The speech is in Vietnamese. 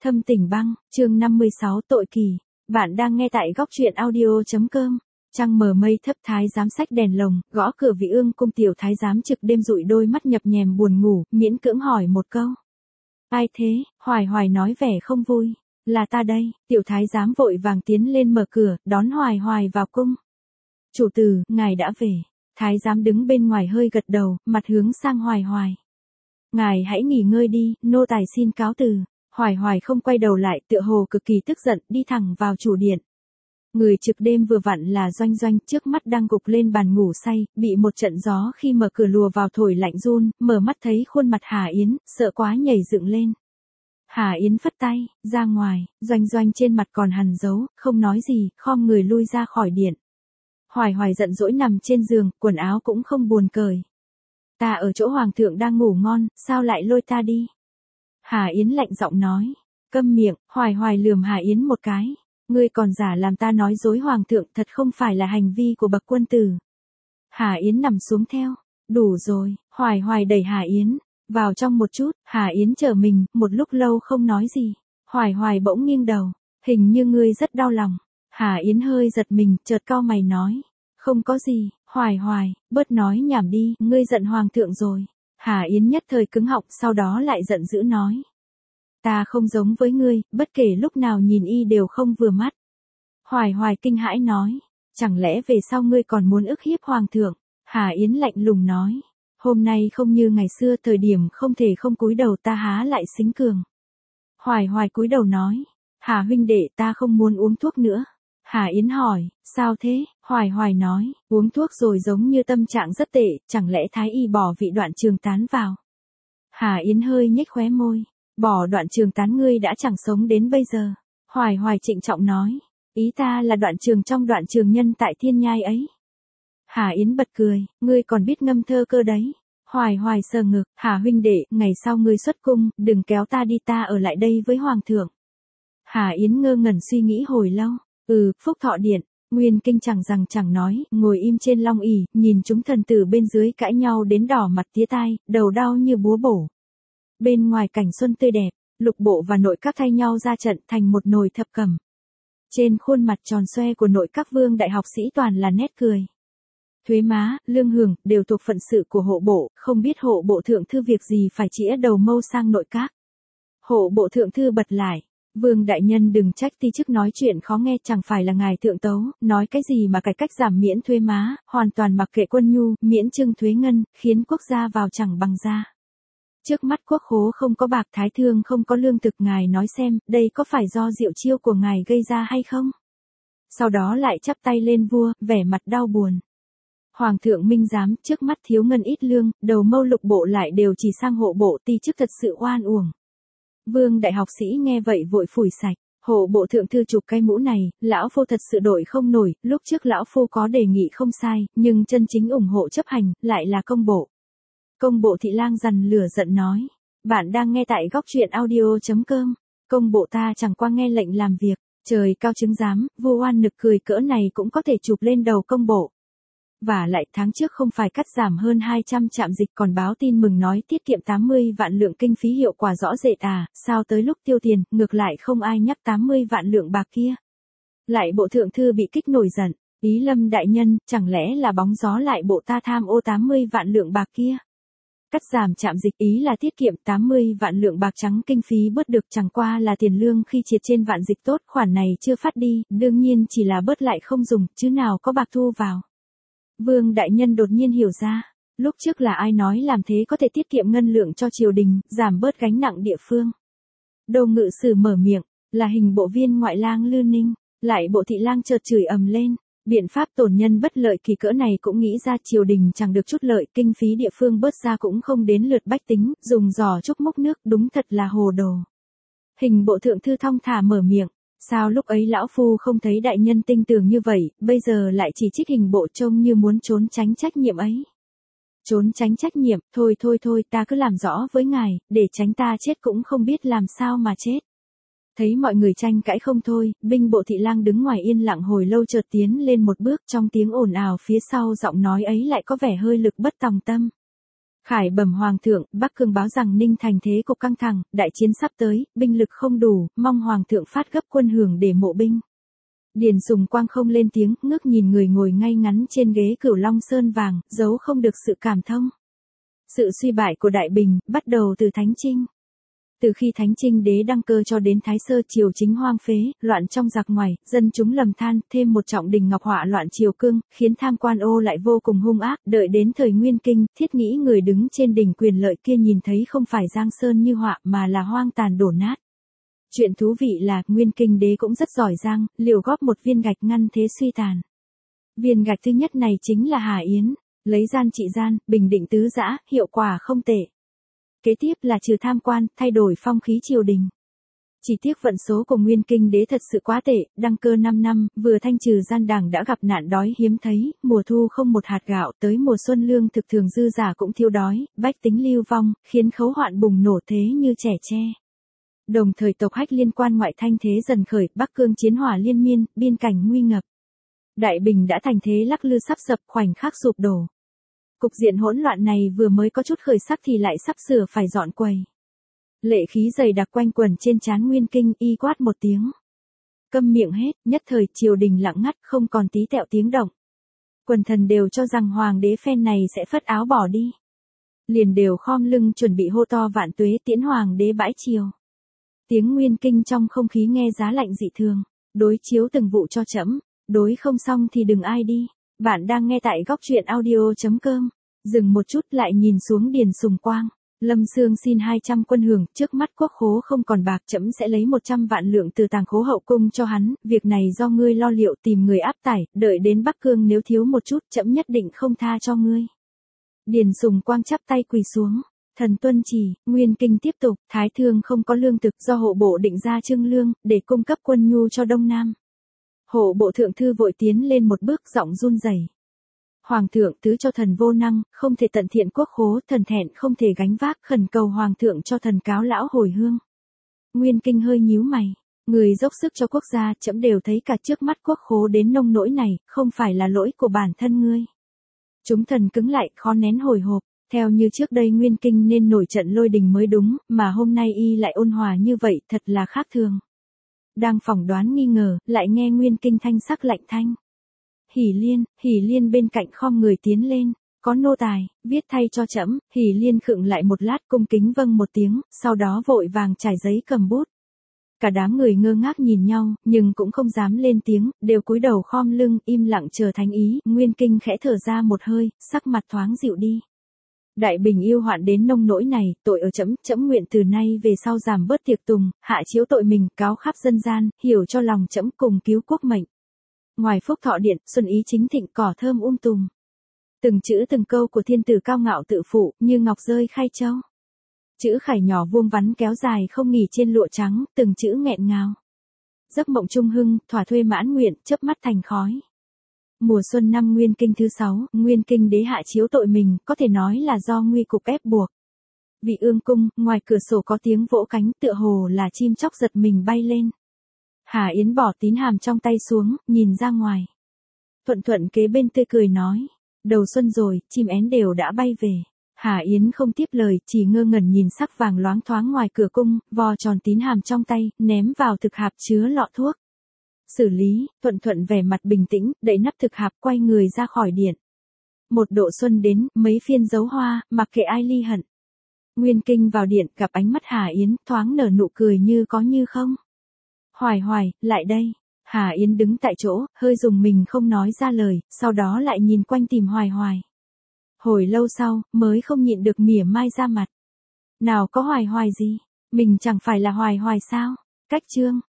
Thâm Tình Băng, chương 56 tội kỳ. Bạn đang nghe tại góc truyện audio.com. Trăng mờ mây thấp thái giám xách đèn lồng, gõ cửa Vị Ương cung tiểu thái giám trực đêm dụi đôi mắt nhập nhèm buồn ngủ, miễn cưỡng hỏi một câu. Ai thế? Hoài Hoài nói vẻ không vui. Là ta đây, tiểu thái giám vội vàng tiến lên mở cửa, đón Hoài Hoài vào cung. Chủ tử, ngài đã về. Thái giám đứng bên ngoài hơi gật đầu, mặt hướng sang Hoài Hoài. Ngài hãy nghỉ ngơi đi, nô tài xin cáo từ. Hoài Hoài không quay đầu lại, tựa hồ cực kỳ tức giận, đi thẳng vào chủ điện. Người trực đêm vừa vặn là Doanh Doanh, trước mắt đang gục lên bàn ngủ say, bị một trận gió khi mở cửa lùa vào thổi lạnh run, mở mắt thấy khuôn mặt Hà Yến, sợ quá nhảy dựng lên. Hà Yến phất tay, ra ngoài, Doanh Doanh trên mặt còn hằn dấu, không nói gì, khom người lui ra khỏi điện. Hoài Hoài giận dỗi nằm trên giường, quần áo cũng không buồn cởi. Ta ở chỗ hoàng thượng đang ngủ ngon, sao lại lôi ta đi? Hà Yến lạnh giọng nói. Câm miệng, Hoài Hoài lườm Hà Yến một cái. Ngươi còn giả làm ta nói dối hoàng thượng, thật không phải là hành vi của bậc quân tử. Hà Yến nằm xuống theo. Đủ rồi, Hoài Hoài đẩy Hà Yến. Vào trong một chút, Hà Yến trở mình, một lúc lâu không nói gì. Hoài Hoài bỗng nghiêng đầu. Hình như ngươi rất đau lòng. Hà Yến hơi giật mình, chợt cau mày nói. Không có gì, Hoài Hoài, bớt nói nhảm đi, ngươi giận hoàng thượng rồi. Hà Yến nhất thời cứng họng, sau đó lại giận dữ nói. Ta không giống với ngươi, bất kể lúc nào nhìn y đều không vừa mắt. Hoài Hoài kinh hãi nói. Chẳng lẽ về sau ngươi còn muốn ức hiếp hoàng thượng? Hà Yến lạnh lùng nói. Hôm nay không như ngày xưa, thời điểm không thể không cúi đầu, ta há lại xính cường. Hoài Hoài cúi đầu nói. Hà huynh đệ, ta không muốn uống thuốc nữa. Hà Yến hỏi, sao thế? Hoài Hoài nói, uống thuốc rồi giống như tâm trạng rất tệ, chẳng lẽ thái y bỏ vị Đoạn Trường Tán vào? Hà Yến hơi nhếch khóe môi, bỏ Đoạn Trường Tán ngươi đã chẳng sống đến bây giờ. Hoài Hoài trịnh trọng nói, ý ta là Đoạn Trường trong Đoạn Trường Nhân tại Thiên Nhai ấy. Hà Yến bật cười, ngươi còn biết ngâm thơ cơ đấy. Hoài Hoài sờ ngực, Hà huynh đệ, ngày sau ngươi xuất cung, đừng kéo ta đi, ta ở lại đây với hoàng thượng. Hà Yến ngơ ngẩn suy nghĩ hồi lâu. Phúc Thọ Điện, Nguyên Kinh chẳng rằng chẳng nói, ngồi im trên long ỷ, nhìn chúng thần tử bên dưới cãi nhau đến đỏ mặt tía tai, đầu đau như búa bổ. Bên ngoài cảnh xuân tươi đẹp, lục bộ và nội các thay nhau ra trận thành một nồi thập cẩm. Trên khuôn mặt tròn xoe của nội các vương đại học sĩ toàn là nét cười. Thuế má, lương hưởng, đều thuộc phận sự của hộ bộ, không biết hộ bộ thượng thư việc gì phải chĩa đầu mâu sang nội các. Hộ bộ thượng thư bật lại. Vương đại nhân đừng trách ti chức nói chuyện khó nghe, chẳng phải là ngài thượng tấu, nói cái gì mà cải cách giảm miễn thuế má, hoàn toàn mặc kệ quân nhu, miễn trưng thuế ngân, khiến quốc gia vào chẳng bằng ra. Trước mắt quốc khố không có bạc, thái thương không có lương thực, ngài nói xem, đây có phải do diệu chiêu của ngài gây ra hay không? Sau đó lại chắp tay lên vua, vẻ mặt đau buồn. Hoàng thượng minh giám, trước mắt thiếu ngân ít lương, đầu mâu lục bộ lại đều chỉ sang hộ bộ, ti chức thật sự oan uổng. Vương đại học sĩ nghe vậy vội phủi sạch. Hộ bộ thượng thư chụp cái mũ này, lão phu thật sự đổi không nổi, lúc trước lão phu có đề nghị không sai, nhưng chân chính ủng hộ chấp hành, lại là công bộ. Công bộ thị lang dằn lửa giận nói. Bạn đang nghe tại góc truyện audio.com. Công bộ ta chẳng qua nghe lệnh làm việc, trời cao chứng giám, vua oan nực cười cỡ này cũng có thể chụp lên đầu công bộ. Và lại tháng trước không phải cắt giảm hơn 200 trạm dịch còn báo tin mừng nói tiết kiệm 80 vạn lượng kinh phí, hiệu quả rõ rệt à, sao tới lúc tiêu tiền, ngược lại không ai nhắc 80 vạn lượng bạc kia. Lại bộ thượng thư bị kích nổi giận, ý Lâm đại nhân, chẳng lẽ là bóng gió lại bộ ta tham ô 80 vạn lượng bạc kia. Cắt giảm trạm dịch ý là tiết kiệm 80 vạn lượng bạc trắng, kinh phí bớt được chẳng qua là tiền lương khi triệt trên vạn dịch tốt, khoản này chưa phát đi, đương nhiên chỉ là bớt lại không dùng, chứ nào có bạc thu vào. Vương đại nhân đột nhiên hiểu ra, lúc trước là ai nói làm thế có thể tiết kiệm ngân lượng cho triều đình, giảm bớt gánh nặng địa phương. Đô ngự sử mở miệng, là hình bộ viên ngoại lang Lư Ninh, lại bộ thị lang chợt chửi ầm lên, biện pháp tổn nhân bất lợi kỳ cỡ này cũng nghĩ ra, triều đình chẳng được chút lợi, kinh phí địa phương bớt ra cũng không đến lượt bách tính, dùng giò trúc múc nước, đúng thật là hồ đồ. Hình bộ thượng thư thong thả mở miệng. Sao lúc ấy lão phu không thấy đại nhân tinh tường như vậy, bây giờ lại chỉ trích hình bộ, trông như muốn trốn tránh trách nhiệm ấy. Trốn tránh trách nhiệm, thôi, ta cứ làm rõ với ngài, để tránh ta chết cũng không biết làm sao mà chết. Thấy mọi người tranh cãi không thôi, binh bộ thị lang đứng ngoài yên lặng hồi lâu chợt tiến lên một bước, trong tiếng ồn ào phía sau giọng nói ấy lại có vẻ hơi lực bất tòng tâm. Khải bẩm hoàng thượng, Bắc Cương báo rằng Ninh Thành thế cục căng thẳng, đại chiến sắp tới, binh lực không đủ, mong hoàng thượng phát gấp quân hưởng để mộ binh. Điền Sùng Quang không lên tiếng, ngước nhìn người ngồi ngay ngắn trên ghế Cửu Long Sơn vàng, giấu không được sự cảm thông. Sự suy bại của Đại Bình, bắt đầu từ Thánh Trinh. Từ khi Thánh Trinh đế đăng cơ cho đến Thái Sơ triều chính hoang phế, loạn trong giặc ngoài, dân chúng lầm than, thêm một trọng đình ngọc họa loạn triều cương, khiến tham quan ô lại vô cùng hung ác, đợi đến thời Nguyên Kinh, Thiết nghĩ người đứng trên đỉnh quyền lợi kia nhìn thấy không phải giang sơn như họa mà là hoang tàn đổ nát. Chuyện thú vị là, Nguyên Kinh đế cũng rất giỏi giang, liều góp một viên gạch ngăn thế suy tàn. Viên gạch thứ nhất này chính là Hà Yến, lấy gian trị gian, bình định tứ dã, hiệu quả không tệ. Kế tiếp là trừ tham quan, thay đổi phong khí triều đình. Chỉ tiếc vận số của Nguyên Kinh đế thật sự quá tệ, đăng cơ 5 năm, vừa thanh trừ gian đảng đã gặp nạn đói hiếm thấy, mùa thu không một hạt gạo, tới mùa xuân lương thực thường dư giả cũng thiếu đói, bách tính lưu vong, khiến khấu hoạn bùng nổ thế như trẻ tre. Đồng thời tộc Hách liên quan ngoại thanh thế dần khởi, Bắc Cương chiến hỏa liên miên, biên cảnh nguy ngập. Đại Bình đã thành thế lắc lư sắp sập, khoảnh khắc sụp đổ. Cục diện hỗn loạn này vừa mới có chút khởi sắc thì lại sắp sửa phải dọn quầy. Lệ khí dày đặc quanh quần trên trán Nguyên Kinh, y quát một tiếng. Câm miệng hết, nhất thời triều đình lặng ngắt, không còn tí tẹo tiếng động. Quần thần đều cho rằng hoàng đế phen này sẽ phất áo bỏ đi. Liền đều khom lưng chuẩn bị hô to vạn tuế tiễn hoàng đế bãi triều. Tiếng Nguyên Kinh trong không khí nghe giá lạnh dị thường. Đối chiếu từng vụ cho trẫm, đối không xong thì đừng ai đi. Bạn đang nghe tại góc truyện audio.com. Dừng một chút lại nhìn xuống Điền Sùng Quang. Lâm Xương xin 200 quân hưởng, trước mắt quốc khố không còn bạc, trẫm sẽ lấy 100 vạn lượng từ tàng khố hậu cung cho hắn, việc này do ngươi lo liệu, tìm người áp tải, đợi đến Bắc Cương nếu thiếu một chút, trẫm nhất định không tha cho ngươi. Điền Sùng Quang chắp tay quỳ xuống. Thần tuân chỉ, Nguyên Kinh tiếp tục, Thái Thương không có lương thực do hộ bộ định ra trưng lương, để cung cấp quân nhu cho Đông Nam. Hộ bộ thượng thư vội tiến lên một bước, giọng run rẩy. Hoàng thượng thứ cho thần vô năng, không thể tận thiện quốc khố, thần thẹn không thể gánh vác, khẩn cầu hoàng thượng cho thần cáo lão hồi hương. Nguyên Kinh hơi nhíu mày, người dốc sức cho quốc gia, trẫm đều thấy cả trước mắt quốc khố đến nông nỗi này, không phải là lỗi của bản thân ngươi. Chúng thần cứng lại, khó nén hồi hộp. Theo như trước đây Nguyên Kinh nên nổi trận lôi đình mới đúng, mà hôm nay y lại ôn hòa như vậy, thật là khác thường. Đang phỏng đoán nghi ngờ, lại nghe Nguyên Kinh thanh sắc lạnh thanh. Hỉ Liên bên cạnh khom người tiến lên, có nô tài, viết thay cho trẫm. Hỉ Liên khựng lại một lát cung kính vâng một tiếng, sau đó vội vàng trải giấy cầm bút. Cả đám người ngơ ngác nhìn nhau, nhưng cũng không dám lên tiếng, đều cúi đầu khom lưng, im lặng chờ thánh ý. Nguyên Kinh khẽ thở ra một hơi, sắc mặt thoáng dịu đi. Đại Bình yêu hoạn đến nông nỗi này, tội ở trẫm, trẫm nguyện từ nay về sau giảm bớt tiệc tùng, hạ chiếu tội mình, cáo khắp dân gian, hiểu cho lòng trẫm cùng cứu quốc mệnh. Ngoài Phúc Thọ Điện, xuân ý chính thịnh, cỏ thơm tùm. Từng chữ từng câu của thiên tử cao ngạo tự phụ, như ngọc rơi khai châu. Chữ khải nhỏ vuông vắn kéo dài không nghỉ trên lụa trắng, từng chữ nghẹn ngào. Giấc mộng trung hưng, thỏa thuê mãn nguyện, chớp mắt thành khói. Mùa xuân năm Nguyên Kinh thứ 6, Nguyên Kinh đế hạ chiếu tội mình, có thể nói là do nguy cục ép buộc. Vị ương cung, ngoài cửa sổ có tiếng vỗ cánh, tựa hồ là chim chóc giật mình bay lên. Hà Yến bỏ tín hàm trong tay xuống, nhìn ra ngoài. Thuận Thuận kế bên tươi cười nói, đầu xuân rồi, chim én đều đã bay về. Hà Yến không tiếp lời, chỉ ngơ ngẩn nhìn sắc vàng loáng thoáng ngoài cửa cung, vò tròn tín hàm trong tay, ném vào thực hạp chứa lọ thuốc. Xử lý, Thuận vẻ mặt bình tĩnh, đậy nắp thực hạp quay người ra khỏi điện. Một độ xuân đến, mấy phiên dấu hoa, mặc kệ ai ly hận. Nguyên Kinh vào điện, gặp ánh mắt Hà Yến, thoáng nở nụ cười như có như không. Hoài, lại đây. Hà Yến đứng tại chỗ, hơi dùng mình không nói ra lời, sau đó lại nhìn quanh tìm Hoài. Hồi lâu sau, mới không nhịn được mỉa mai ra mặt. Nào có Hoài gì, mình chẳng phải là Hoài sao? Cách chương.